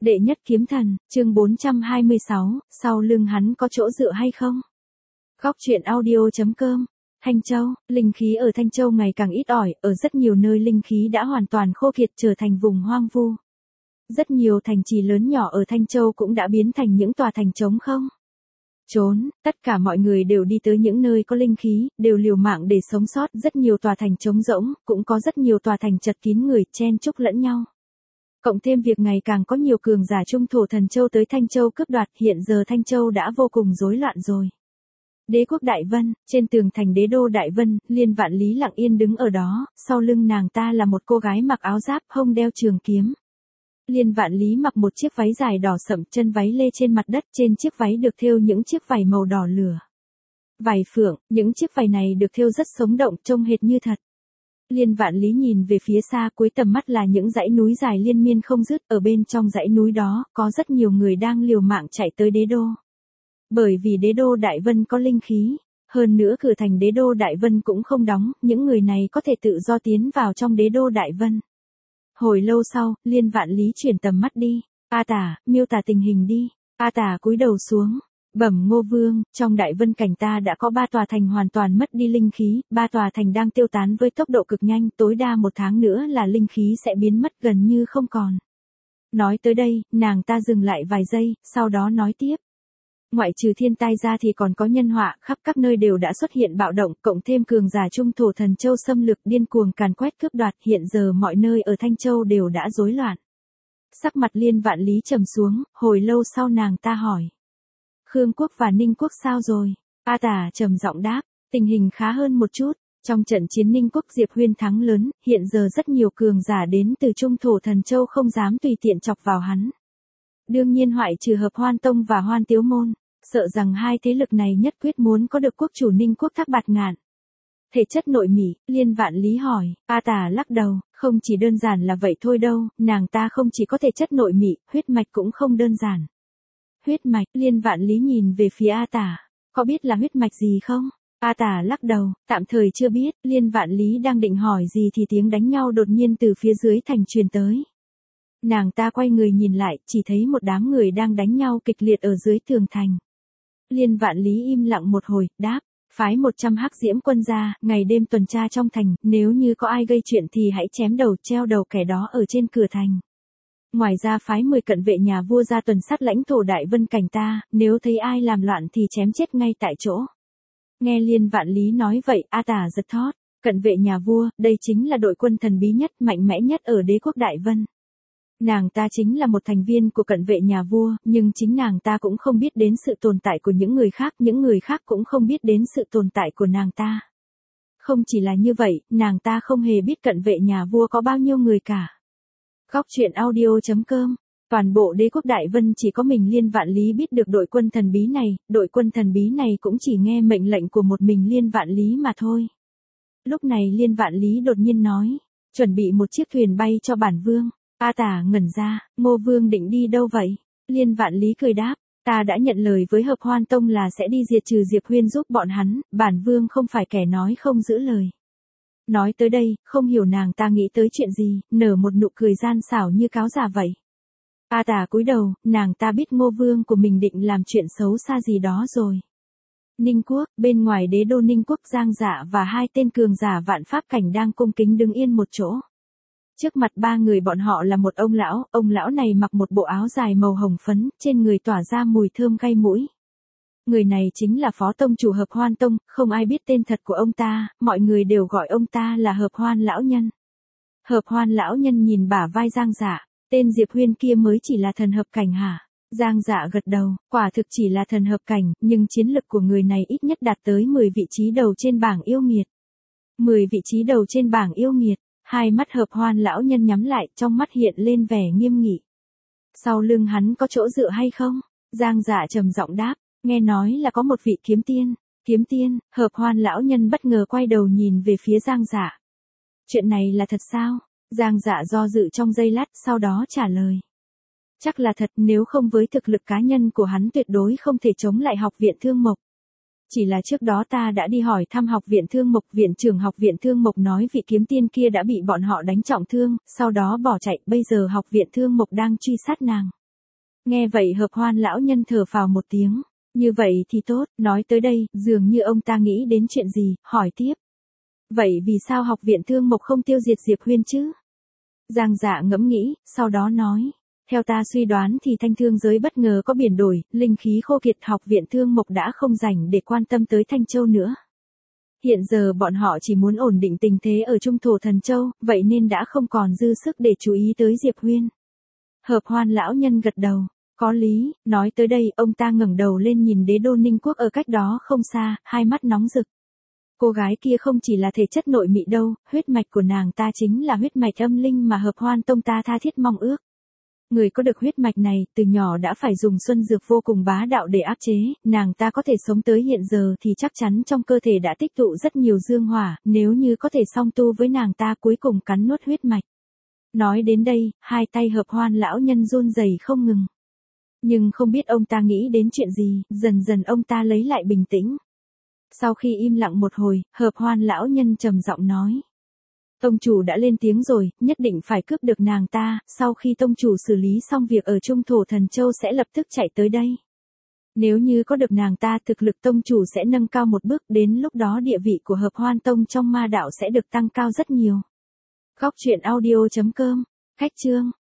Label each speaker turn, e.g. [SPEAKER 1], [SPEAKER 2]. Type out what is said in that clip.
[SPEAKER 1] Đệ nhất kiếm thần, chương 426, sau lưng hắn có chỗ dựa hay không? Góc truyện audio.com. Thanh Châu, linh khí ở Thanh Châu ngày càng ít ỏi, ở rất nhiều nơi linh khí đã hoàn toàn khô kiệt trở thành vùng hoang vu. Rất nhiều thành trì lớn nhỏ ở Thanh Châu cũng đã biến thành những tòa thành trống không. Trốn, tất cả mọi người đều đi tới những nơi có linh khí, đều liều mạng để sống sót, rất nhiều tòa thành trống rỗng, cũng có rất nhiều tòa thành chật kín người, chen chúc lẫn nhau. Cộng thêm việc ngày càng có nhiều cường giả trung thổ thần châu tới Thanh Châu cướp đoạt, hiện giờ Thanh Châu đã vô cùng rối loạn rồi. Đế quốc Đại Vân, trên tường thành đế đô Đại Vân, Liên Vạn Lý lặng yên đứng ở đó, sau lưng nàng ta là một cô gái mặc áo giáp, hông đeo trường kiếm. Liên Vạn Lý mặc một chiếc váy dài đỏ sẫm, chân váy lê trên mặt đất, trên chiếc váy được thêu những chiếc vảy màu đỏ lửa. Vảy phượng, những chiếc vảy này được thêu rất sống động, trông hệt như thật. Liên Vạn Lý nhìn về phía xa, cuối tầm mắt là những dãy núi dài liên miên không dứt, ở bên trong dãy núi đó, có rất nhiều người đang liều mạng chạy tới đế đô. Bởi vì đế đô Đại Vân có linh khí, hơn nữa cửa thành đế đô Đại Vân cũng không đóng, những người này có thể tự do tiến vào trong đế đô Đại Vân. Hồi lâu sau, Liên Vạn Lý chuyển tầm mắt đi. A Tả, miêu tả tình hình đi. A Tả cúi đầu xuống. Bẩm Ngô Vương, trong Đại Vân cảnh ta đã có 3 tòa thành hoàn toàn mất đi linh khí, 3 tòa thành đang tiêu tán với tốc độ cực nhanh, tối đa 1 tháng nữa là linh khí sẽ biến mất gần như không còn. Nói tới đây, nàng ta dừng lại vài giây, sau đó nói tiếp. Ngoại trừ thiên tai ra thì còn có nhân họa, khắp các nơi đều đã xuất hiện bạo động, cộng thêm cường giả trung thổ thần châu xâm lược điên cuồng càn quét cướp đoạt, hiện giờ mọi nơi ở Thanh Châu đều đã rối loạn. Sắc mặt Liên Vạn Lý trầm xuống, hồi lâu sau nàng ta hỏi. Khương quốc và Ninh quốc sao rồi? A Tả trầm giọng đáp, tình hình khá hơn một chút. Trong trận chiến Ninh quốc Diệp Huyên thắng lớn, hiện giờ rất nhiều cường giả đến từ trung thổ thần châu không dám tùy tiện chọc vào hắn. Đương nhiên ngoại trừ Hợp Hoan Tông và Hoan Tiếu Môn, sợ rằng hai thế lực này nhất quyết muốn có được quốc chủ Ninh quốc Thác Bạt Ngạn. Thể chất nội mỉ, Liên Vạn Lý hỏi. A Tả lắc đầu, không chỉ đơn giản là vậy thôi đâu, nàng ta không chỉ có thể chất nội mỉ, huyết mạch cũng không đơn giản. Huyết mạch, Liên Vạn Lý nhìn về phía A Tả, có biết là huyết mạch gì không? A Tả lắc đầu, tạm thời chưa biết. Liên Vạn Lý đang định hỏi gì thì tiếng đánh nhau đột nhiên từ phía dưới thành truyền tới. Nàng ta quay người nhìn lại, chỉ thấy một đám người đang đánh nhau kịch liệt ở dưới tường thành. Liên Vạn Lý im lặng một hồi, đáp, phái 100 hắc diễm quân ra, ngày đêm tuần tra trong thành, nếu như có ai gây chuyện thì hãy chém đầu treo đầu kẻ đó ở trên cửa thành. Ngoài ra phái 10 cận vệ nhà vua ra tuần sát lãnh thổ Đại Vân cảnh ta, nếu thấy ai làm loạn thì chém chết ngay tại chỗ. Nghe Liên Vạn Lý nói vậy, A Tả giật thót, cận vệ nhà vua, đây chính là đội quân thần bí nhất, mạnh mẽ nhất ở đế quốc Đại Vân. Nàng ta chính là một thành viên của cận vệ nhà vua, nhưng chính nàng ta cũng không biết đến sự tồn tại của những người khác cũng không biết đến sự tồn tại của nàng ta. Không chỉ là như vậy, nàng ta không hề biết cận vệ nhà vua có bao nhiêu người cả. Góc truyện audio.com. Toàn bộ đế quốc Đại Vân chỉ có mình Liên Vạn Lý biết được đội quân thần bí này, đội quân thần bí này cũng chỉ nghe mệnh lệnh của một mình Liên Vạn Lý mà thôi. Lúc này Liên Vạn Lý đột nhiên nói, chuẩn bị một chiếc thuyền bay cho bản vương. A Tả ngẩn ra, Ngô Vương định đi đâu vậy? Liên Vạn Lý cười đáp, ta đã nhận lời với Hợp Hoan Tông là sẽ đi diệt trừ Diệp Huyên giúp bọn hắn, bản vương không phải kẻ nói không giữ lời. Nói tới đây, không hiểu nàng ta nghĩ tới chuyện gì, nở một nụ cười gian xảo như cáo già vậy. A Tả cúi đầu, nàng ta biết Ngô Vương của mình định làm chuyện xấu xa gì đó rồi. Ninh quốc, bên ngoài đế đô Ninh quốc Giang Dạ và 2 tên cường giả vạn pháp cảnh đang cung kính đứng yên một chỗ. Trước mặt 3 người bọn họ là một ông lão này mặc một bộ áo dài màu hồng phấn, trên người tỏa ra mùi thơm gây mũi. Người này chính là phó tông chủ Hợp Hoan Tông, không ai biết tên thật của ông ta, mọi người đều gọi ông ta là Hợp Hoan lão nhân. Hợp Hoan lão nhân nhìn bả vai Giang Dạ, tên Diệp Huyên kia mới chỉ là thần hợp cảnh hả? Giang Dạ gật đầu, quả thực chỉ là thần hợp cảnh, nhưng chiến lực của người này ít nhất đạt tới 10 vị trí đầu trên bảng yêu nghiệt. 10 vị trí đầu trên bảng yêu nghiệt. Hai mắt Hợp Hoan lão nhân nhắm lại, trong mắt hiện lên vẻ nghiêm nghị. Sau lưng hắn có chỗ dựa hay không? Giang Dạ trầm giọng đáp, nghe nói là có một vị kiếm tiên. Kiếm tiên? Hợp Hoan lão nhân bất ngờ quay đầu nhìn về phía Giang Dạ. Chuyện này là thật sao? Giang Dạ do dự trong giây lát, sau đó trả lời. Chắc là thật, nếu không với thực lực cá nhân của hắn tuyệt đối không thể chống lại học viện Thương Mộc. Chỉ là trước đó ta đã đi hỏi thăm học viện Thương Mộc, viện trưởng học viện Thương Mộc nói vị kiếm tiên kia đã bị bọn họ đánh trọng thương, sau đó bỏ chạy, bây giờ học viện Thương Mộc đang truy sát nàng. Nghe vậy Hợp Hoan lão nhân thở phào một tiếng. Như vậy thì tốt, nói tới đây, dường như ông ta nghĩ đến chuyện gì, hỏi tiếp. Vậy vì sao học viện Thương Mộc không tiêu diệt Diệp Huyên chứ? Giang Dạ ngẫm nghĩ, sau đó nói. Theo ta suy đoán thì thanh thương giới bất ngờ có biển đổi, linh khí khô kiệt, học viện Thương Mộc đã không rảnh để quan tâm tới Thanh Châu nữa. Hiện giờ bọn họ chỉ muốn ổn định tình thế ở Trung Thổ Thần Châu, vậy nên đã không còn dư sức để chú ý tới Diệp Huyên. Hợp Hoan lão nhân gật đầu. Có lý, nói tới đây, ông ta ngẩng đầu lên nhìn đế đô Ninh Quốc ở cách đó không xa, hai mắt nóng rực. Cô gái kia không chỉ là thể chất nội mị đâu, huyết mạch của nàng ta chính là huyết mạch âm linh mà Hợp Hoan tông ta tha thiết mong ước. Người có được huyết mạch này, từ nhỏ đã phải dùng xuân dược vô cùng bá đạo để áp chế, nàng ta có thể sống tới hiện giờ thì chắc chắn trong cơ thể đã tích tụ rất nhiều dương hỏa, nếu như có thể song tu với nàng ta cuối cùng cắn nuốt huyết mạch. Nói đến đây, hai tay Hợp Hoan lão nhân run rẩy không ngừng. Nhưng không biết ông ta nghĩ đến chuyện gì, dần dần ông ta lấy lại bình tĩnh. Sau khi im lặng một hồi, Hợp Hoan lão nhân trầm giọng nói. Tông chủ đã lên tiếng rồi, nhất định phải cướp được nàng ta, sau khi tông chủ xử lý xong việc ở Trung Thổ Thần Châu sẽ lập tức chạy tới đây. Nếu như có được nàng ta, thực lực tông chủ sẽ nâng cao một bước, đến lúc đó địa vị của Hợp Hoan tông trong ma đạo sẽ được tăng cao rất nhiều. Góc truyện audio.com, Khách chương